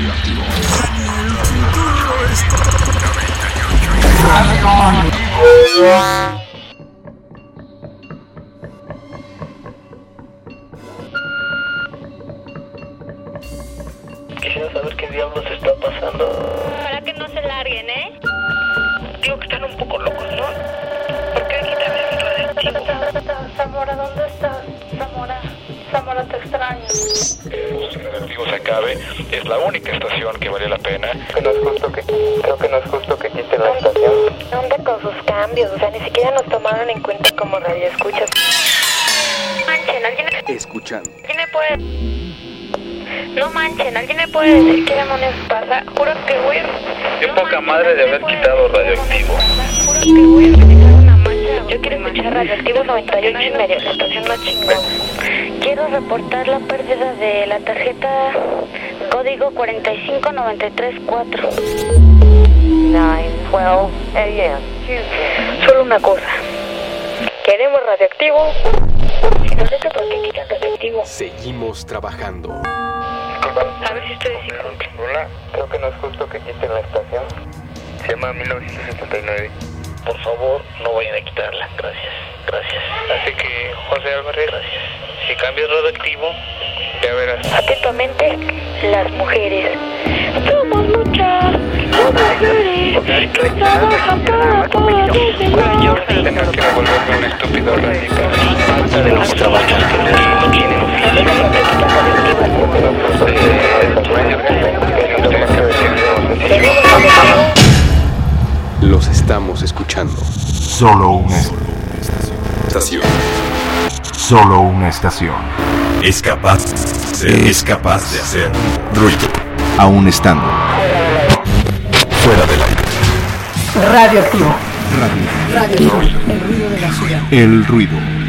Radioactivo. Quisiera saber qué diablos está pasando. Para que no se larguen, ¿eh? Digo que están un poco locos, ¿no? ¿Por qué quitan el radioactivo? Zamora, ¿dónde estás? Zamora, te extraño. El radioactivo se acabe, es la única estación que vale la pena. Creo que no es justo que quiten la estación. ¿Dónde con sus cambios? O sea, ni siquiera nos tomaron en cuenta como radioescuchas. Manchen, ¿alguien Escuchando. me puede...? No manchen, ¿alguien me puede decir qué demonios pasa? Juro que voy a... Qué poca madre de haber quitado radioactivo. Juro que voy a utilizar una mancha. Yo quiero escuchar radioactivo 98.5, la estación más chingona. Quiero reportar la pérdida de la tarjeta código 45934. 9:12 a.m. Solo una cosa. Queremos radioactivo. Si no sé por qué quitan radioactivo. Seguimos trabajando. A ver si ustedes sí cumplen. Hola, creo que no es justo que quiten la estación. Se llama 1979. Por favor, no vayan a quitarla. Gracias. Así que, José Álvarez, Gracias. si cambias radioactivo, ya verás. Atentamente, las mujeres. Somos muchas mujeres que trabajan para poder Yo tengo que volverme un estúpido radical. Falta de los trabajos que no tienen Los estamos escuchando. Solo una Estación. Solo una estación. Es capaz de hacer ruido. Aún estando fuera del aire. Radioactivo. Radio. Radioactivo. El ruido de la ciudad. El ruido